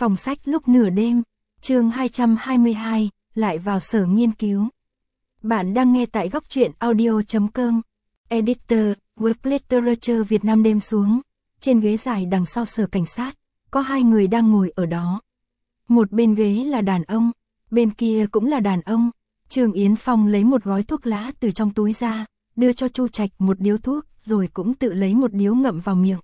Phòng sách lúc nửa đêm, chương 222, lại vào sở nghiên cứu. Bạn đang nghe tại góc truyện audio.com. Editor, Web Literature Việt Nam. Đêm xuống, trên ghế dài đằng sau sở cảnh sát, có hai người đang ngồi ở đó. Một bên ghế là đàn ông, bên kia cũng là đàn ông. Trương Yến Phong lấy một gói thuốc lá từ trong túi ra, đưa cho Chu Trạch một điếu thuốc, rồi cũng tự lấy một điếu ngậm vào miệng.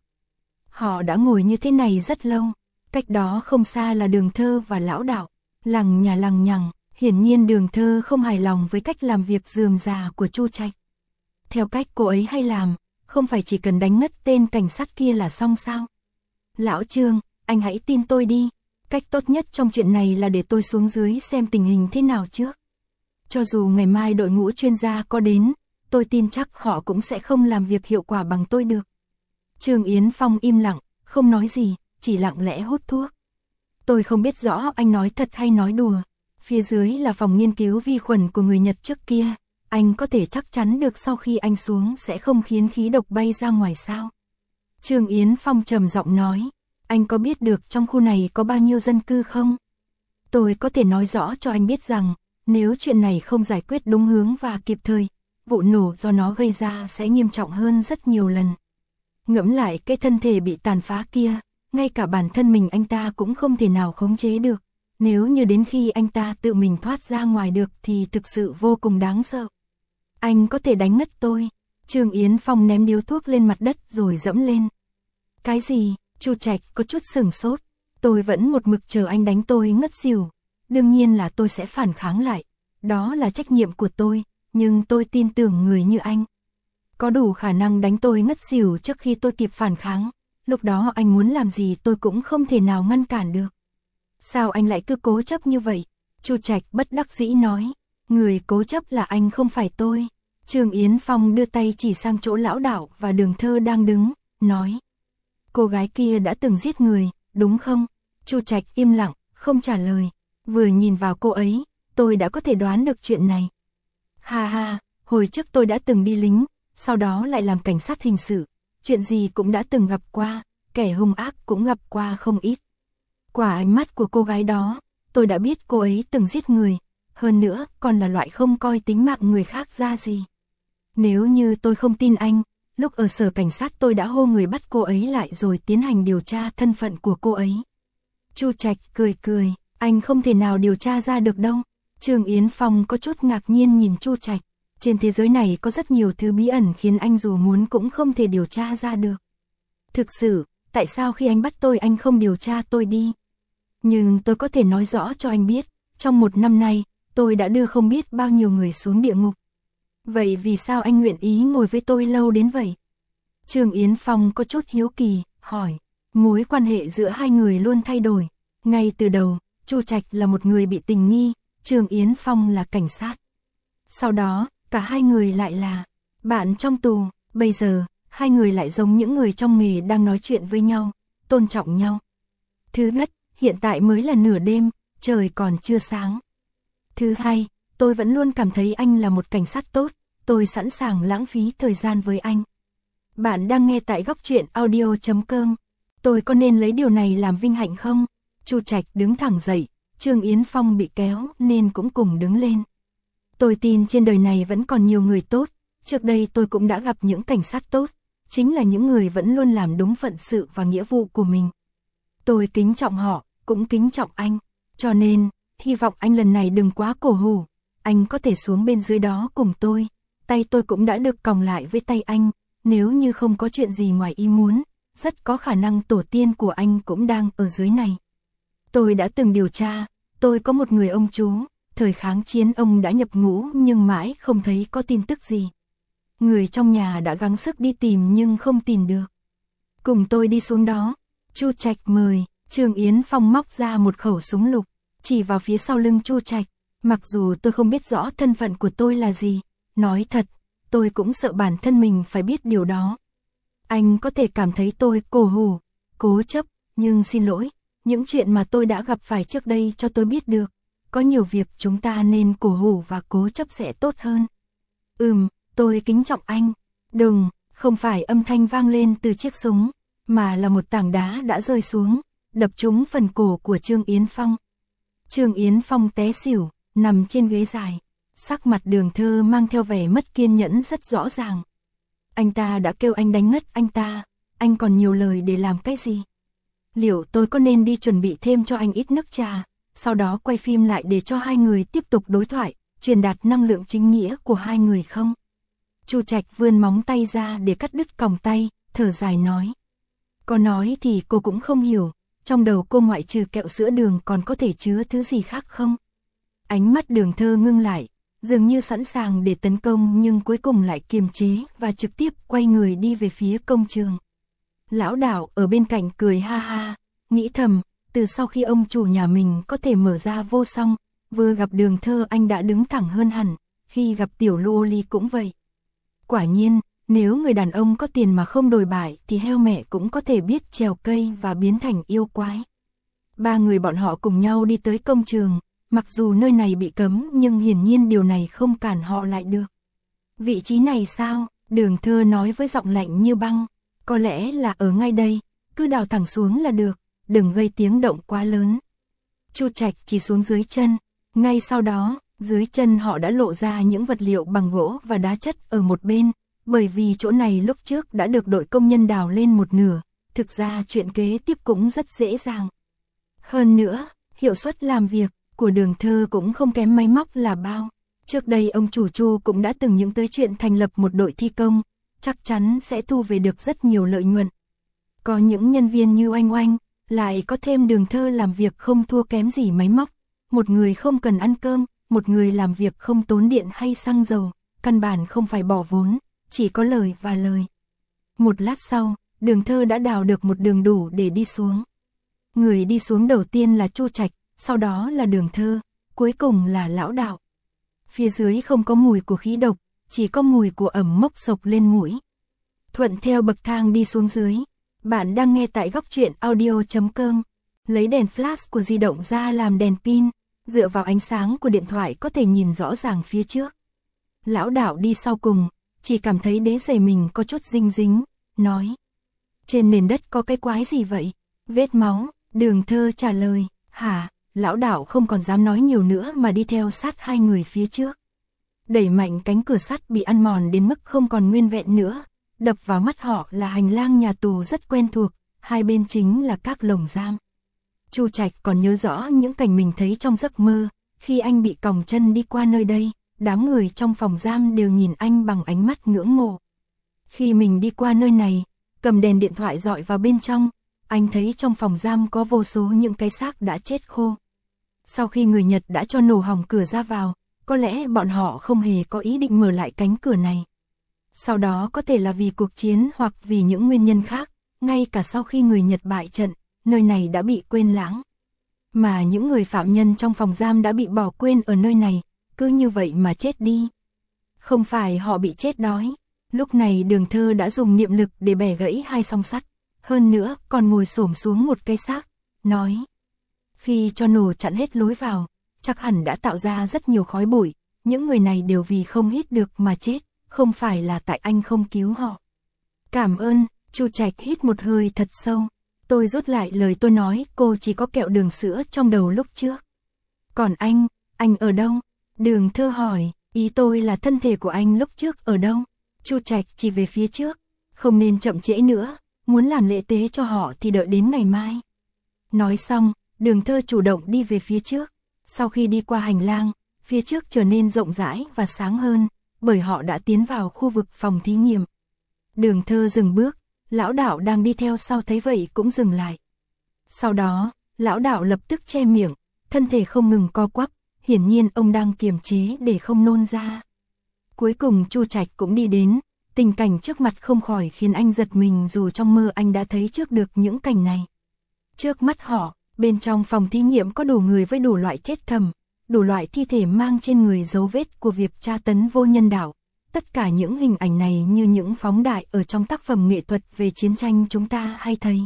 Họ đã ngồi như thế này rất lâu. Cách đó không xa là Đường Thơ và Lão Đạo, lằng nhằng, hiển nhiên Đường Thơ không hài lòng với cách làm việc rườm rà của Chu Trạch. Theo cách cô ấy hay làm, không phải chỉ cần đánh ngất tên cảnh sát kia là xong sao? Lão Trương, anh hãy tin tôi đi, cách tốt nhất trong chuyện này là để tôi xuống dưới xem tình hình thế nào trước. Cho dù ngày mai đội ngũ chuyên gia có đến, tôi tin chắc họ cũng sẽ không làm việc hiệu quả bằng tôi được. Trương Yến Phong im lặng, không nói gì, chỉ lặng lẽ hút thuốc. Tôi không biết rõ anh nói thật hay nói đùa. Phía dưới là phòng nghiên cứu vi khuẩn của người Nhật trước kia. Anh có thể chắc chắn được sau khi anh xuống sẽ không khiến khí độc bay ra ngoài sao? Trương Yến Phong trầm giọng nói. Anh có biết được trong khu này có bao nhiêu dân cư không? Tôi có thể nói rõ cho anh biết rằng, nếu chuyện này không giải quyết đúng hướng và kịp thời, vụ nổ do nó gây ra sẽ nghiêm trọng hơn rất nhiều lần. Ngẫm lại cái thân thể bị tàn phá kia, ngay cả bản thân mình anh ta cũng không thể nào khống chế được. Nếu như đến khi anh ta tự mình thoát ra ngoài được thì thực sự vô cùng đáng sợ. Anh có thể đánh ngất tôi. Trương Yến Phong ném điếu thuốc lên mặt đất rồi dẫm lên. Cái gì? Chu Trạch có chút sửng sốt. Tôi vẫn một mực chờ anh đánh tôi ngất xỉu. Đương nhiên là tôi sẽ phản kháng lại. Đó là trách nhiệm của tôi, nhưng tôi tin tưởng người như anh có đủ khả năng đánh tôi ngất xỉu trước khi tôi kịp phản kháng. Lúc đó anh muốn làm gì tôi cũng không thể nào ngăn cản được. Sao anh lại cứ cố chấp như vậy? Chu Trạch bất đắc dĩ nói. Người cố chấp là anh không phải tôi. Trương Yến Phong đưa tay chỉ sang chỗ Lão Đạo và Đường Thơ đang đứng, nói. Cô gái kia đã từng giết người, đúng không? Chu Trạch im lặng, không trả lời. Vừa nhìn vào cô ấy, tôi đã có thể đoán được chuyện này. Ha ha, hồi trước tôi đã từng đi lính, sau đó lại làm cảnh sát hình sự. Chuyện gì cũng đã từng gặp qua, kẻ hung ác cũng gặp qua không ít. Qua ánh mắt của cô gái đó, tôi đã biết cô ấy từng giết người, hơn nữa còn là loại không coi tính mạng người khác ra gì. Nếu như tôi không tin anh, lúc ở sở cảnh sát tôi đã hô người bắt cô ấy lại rồi tiến hành điều tra thân phận của cô ấy. Chu Trạch cười, anh không thể nào điều tra ra được đâu. Trương Yến Phong có chút ngạc nhiên nhìn Chu Trạch. Trên thế giới này có rất nhiều thứ bí ẩn khiến anh dù muốn cũng không thể điều tra ra được. Thực sự, tại sao khi anh bắt tôi anh không điều tra tôi đi? Nhưng tôi có thể nói rõ cho anh biết, trong 1 năm nay, tôi đã đưa không biết bao nhiêu người xuống địa ngục. Vậy vì sao anh nguyện ý ngồi với tôi lâu đến vậy? Trương Yến Phong có chút hiếu kỳ, hỏi. Mối quan hệ giữa hai người luôn thay đổi. Ngay từ đầu, Chu Trạch là một người bị tình nghi, Trương Yến Phong là cảnh sát. Sau đó, cả hai người lại là bạn trong tù. Bây giờ, hai người lại giống những người trong nghề đang nói chuyện với nhau, tôn trọng nhau. Thứ nhất, hiện tại mới là nửa đêm, trời còn chưa sáng. Thứ hai, tôi vẫn luôn cảm thấy anh là một cảnh sát tốt, tôi sẵn sàng lãng phí thời gian với anh. Bạn đang nghe tại góc truyện audio.com. Tôi có nên lấy điều này làm vinh hạnh không? Chu Trạch đứng thẳng dậy, Trương Yến Phong bị kéo nên cũng cùng đứng lên. Tôi tin trên đời này vẫn còn nhiều người tốt, trước đây tôi cũng đã gặp những cảnh sát tốt, chính là những người vẫn luôn làm đúng phận sự và nghĩa vụ của mình. Tôi kính trọng họ, cũng kính trọng anh, cho nên, hy vọng anh lần này đừng quá cổ hủ, anh có thể xuống bên dưới đó cùng tôi, tay tôi cũng đã được còng lại với tay anh, nếu như không có chuyện gì ngoài ý muốn, rất có khả năng tổ tiên của anh cũng đang ở dưới này. Tôi đã từng điều tra, tôi có một người ông chú. Thời kháng chiến ông đã nhập ngũ nhưng mãi không thấy có tin tức gì. Người trong nhà đã gắng sức đi tìm nhưng không tìm được. Cùng tôi đi xuống đó. Chu Trạch mời. Trương Yến Phong móc ra một khẩu súng lục, chỉ vào phía sau lưng Chu Trạch. Mặc dù tôi không biết rõ thân phận của tôi là gì, nói thật, tôi cũng sợ bản thân mình phải biết điều đó. Anh có thể cảm thấy tôi cổ hủ, cố chấp, nhưng xin lỗi, những chuyện mà tôi đã gặp phải trước đây cho tôi biết được. Có nhiều việc chúng ta nên cổ hủ và cố chấp sẽ tốt hơn. Tôi kính trọng anh. Đừng, không phải âm thanh vang lên từ chiếc súng, mà là một tảng đá đã rơi xuống, đập trúng phần cổ của Trương Yến Phong. Trương Yến Phong té xỉu, nằm trên ghế dài. Sắc mặt Đường Thơ mang theo vẻ mất kiên nhẫn rất rõ ràng. Anh ta đã kêu anh đánh ngất anh ta, anh còn nhiều lời để làm cái gì? Liệu tôi có nên đi chuẩn bị thêm cho anh ít nước trà, sau đó quay phim lại để cho hai người tiếp tục đối thoại, truyền đạt năng lượng chính nghĩa của hai người không? Chu Trạch vươn móng tay ra để cắt đứt còng tay, thở dài nói. Có nói thì cô cũng không hiểu, trong đầu cô ngoại trừ kẹo sữa đường còn có thể chứa thứ gì khác không? Ánh mắt Đường Thơ ngưng lại, dường như sẵn sàng để tấn công nhưng cuối cùng lại kiềm chế và trực tiếp quay người đi về phía công trường. Lão Đạo ở bên cạnh cười ha ha, nghĩ thầm, từ sau khi ông chủ nhà mình có thể mở ra vô song, vừa gặp Đường Thơ anh đã đứng thẳng hơn hẳn, khi gặp Tiểu Lô Ly cũng vậy. Quả nhiên, nếu người đàn ông có tiền mà không đồi bại thì heo mẹ cũng có thể biết trèo cây và biến thành yêu quái. Ba người bọn họ cùng nhau đi tới công trường, mặc dù nơi này bị cấm nhưng hiển nhiên điều này không cản họ lại được. Vị trí này sao? Đường Thơ nói với giọng lạnh như băng. Có lẽ là ở ngay đây, cứ đào thẳng xuống là được, đừng gây tiếng động quá lớn. Chu Trạch chỉ xuống dưới chân, ngay sau đó, dưới chân họ đã lộ ra những vật liệu bằng gỗ và đá chất ở một bên, bởi vì chỗ này lúc trước đã được đội công nhân đào lên một nửa, thực ra chuyện kế tiếp cũng rất dễ dàng. Hơn nữa, hiệu suất làm việc của Đường Thơ cũng không kém máy móc là bao. Trước đây ông chủ Chu cũng đã từng những tới chuyện thành lập một đội thi công, chắc chắn sẽ thu về được rất nhiều lợi nhuận. Có những nhân viên như Oanh Oanh, lại có thêm Đường Thơ làm việc không thua kém gì máy móc. Một người không cần ăn cơm, một người làm việc không tốn điện hay xăng dầu, căn bản không phải bỏ vốn, chỉ có lời và lời. Một lát sau, Đường Thơ đã đào được một đường đủ để đi xuống. Người đi xuống đầu tiên là Chu Trạch, sau đó là Đường Thơ, cuối cùng là Lão Đạo. Phía dưới không có mùi của khí độc, chỉ có mùi của ẩm mốc sộc lên mũi. Thuận theo bậc thang đi xuống dưới. Bạn đang nghe tại góc truyện audio.com. Lấy đèn flash của di động ra làm đèn pin, dựa vào ánh sáng của điện thoại có thể nhìn rõ ràng phía trước. Lão Đạo đi sau cùng, chỉ cảm thấy đế giày mình có chút dinh dính, nói. Trên nền đất có cái quái gì vậy? Vết máu, Đường Thơ trả lời, hả? Lão Đạo không còn dám nói nhiều nữa mà đi theo sát hai người phía trước. Đẩy mạnh cánh cửa sắt bị ăn mòn đến mức không còn nguyên vẹn nữa, đập vào mắt họ là hành lang nhà tù rất quen thuộc, hai bên chính là các lồng giam. Chu Trạch còn nhớ rõ những cảnh mình thấy trong giấc mơ, khi anh bị còng chân đi qua nơi đây, đám người trong phòng giam đều nhìn anh bằng ánh mắt ngưỡng mộ. Khi mình đi qua nơi này, cầm đèn điện thoại dọi vào bên trong, anh thấy trong phòng giam có vô số những cái xác đã chết khô. Sau khi người Nhật đã cho nổ hỏng cửa ra vào, có lẽ bọn họ không hề có ý định mở lại cánh cửa này. Sau đó có thể là vì cuộc chiến hoặc vì những nguyên nhân khác, ngay cả sau khi người Nhật bại trận, nơi này đã bị quên lãng. Mà những người phạm nhân trong phòng giam đã bị bỏ quên ở nơi này, cứ như vậy mà chết đi. Không phải họ bị chết đói. Lúc này Đường Thơ đã dùng niệm lực để bẻ gãy hai song sắt, hơn nữa còn ngồi xổm xuống một cây xác, nói. Khi cho nổ chặn hết lối vào, chắc hẳn đã tạo ra rất nhiều khói bụi, những người này đều vì không hít được mà chết, không phải là tại anh không cứu họ. Cảm ơn, Chu Trạch hít một hơi thật sâu. Tôi rút lại lời tôi nói, cô chỉ có kẹo đường sữa trong đầu lúc trước. Còn anh ở đâu? Đường Thơ hỏi, ý tôi là thân thể của anh lúc trước ở đâu? Chu Trạch chỉ về phía trước, không nên chậm trễ nữa, muốn làm lễ tế cho họ thì đợi đến ngày mai. Nói xong, Đường Thơ chủ động đi về phía trước. Sau khi đi qua hành lang, phía trước trở nên rộng rãi và sáng hơn, bởi họ đã tiến vào khu vực phòng thí nghiệm. Đường Thơ dừng bước, Lão Đạo đang đi theo sau thấy vậy cũng dừng lại. Sau đó, Lão Đạo lập tức che miệng, thân thể không ngừng co quắp, hiển nhiên ông đang kiềm chế để không nôn ra. Cuối cùng Chu Trạch cũng đi đến, tình cảnh trước mặt không khỏi khiến anh giật mình dù trong mơ anh đã thấy trước được những cảnh này. Trước mắt họ, bên trong phòng thí nghiệm có đủ người với đủ loại chết thầm, đủ loại thi thể mang trên người dấu vết của việc tra tấn vô nhân đạo. Tất cả những hình ảnh này như những phóng đại ở trong tác phẩm nghệ thuật về chiến tranh chúng ta hay thấy.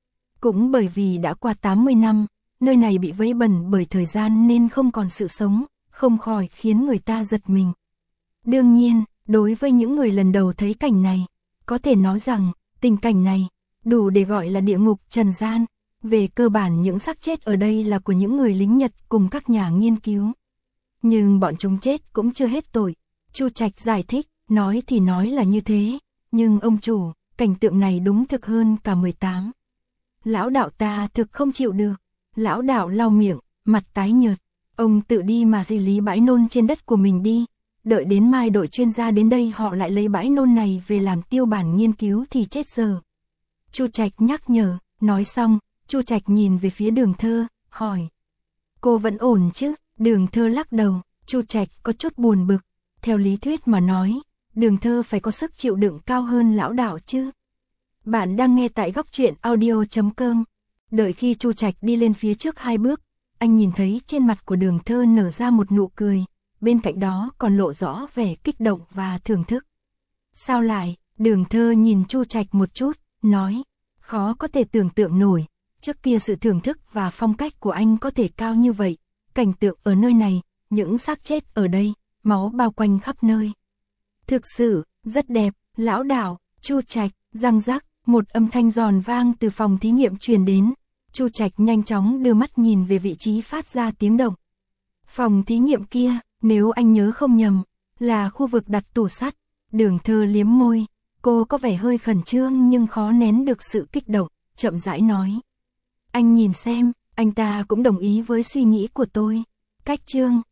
Cũng bởi vì đã qua 80 năm, nơi này bị vây bẩn bởi thời gian nên không còn sự sống, không khỏi khiến người ta giật mình. Đương nhiên, đối với những người lần đầu thấy cảnh này, có thể nói rằng, tình cảnh này, đủ để gọi là địa ngục trần gian, Về cơ bản những xác chết ở đây là của những người lính Nhật cùng các nhà nghiên cứu. Nhưng bọn chúng chết cũng chưa hết tội. Chu Trạch giải thích, nói thì nói là như thế, nhưng ông chủ, cảnh tượng này đúng thực hơn cả 18. Lão đạo ta thực không chịu được. Lão đạo lau miệng, mặt tái nhợt. Ông tự đi mà xử lý bãi nôn trên đất của mình đi. Đợi đến mai đội chuyên gia đến đây họ lại lấy bãi nôn này về làm tiêu bản nghiên cứu thì chết giờ. Chu Trạch nhắc nhở, nói xong, Chu Trạch nhìn về phía Đường Thơ, hỏi. Cô vẫn ổn chứ? Đường Thơ lắc đầu, Chu Trạch có chút buồn bực. Theo lý thuyết mà nói, Đường Thơ phải có sức chịu đựng cao hơn lão đạo chứ. Bạn đang nghe tại góc truyện audio.com. Đợi khi Chu Trạch đi lên phía trước 2 bước, anh nhìn thấy trên mặt của Đường Thơ nở ra một nụ cười, bên cạnh đó còn lộ rõ vẻ kích động và thưởng thức. Sao lại? Đường Thơ nhìn Chu Trạch một chút, nói, khó có thể tưởng tượng nổi, trước kia sự thưởng thức và phong cách của anh có thể cao như vậy, cảnh tượng ở nơi này, những xác chết ở đây, máu bao quanh khắp nơi. Thực sự, rất đẹp, lão đạo. Chu Trạch, răng rắc, một âm thanh giòn vang từ phòng thí nghiệm truyền đến. Chu Trạch nhanh chóng đưa mắt nhìn về vị trí phát ra tiếng động. Phòng thí nghiệm kia, nếu anh nhớ không nhầm, là khu vực đặt tủ sắt. Đường Thơ liếm môi, cô có vẻ hơi khẩn trương nhưng khó nén được sự kích động, chậm rãi nói. Anh nhìn xem, anh ta cũng đồng ý với suy nghĩ của tôi. Cách chương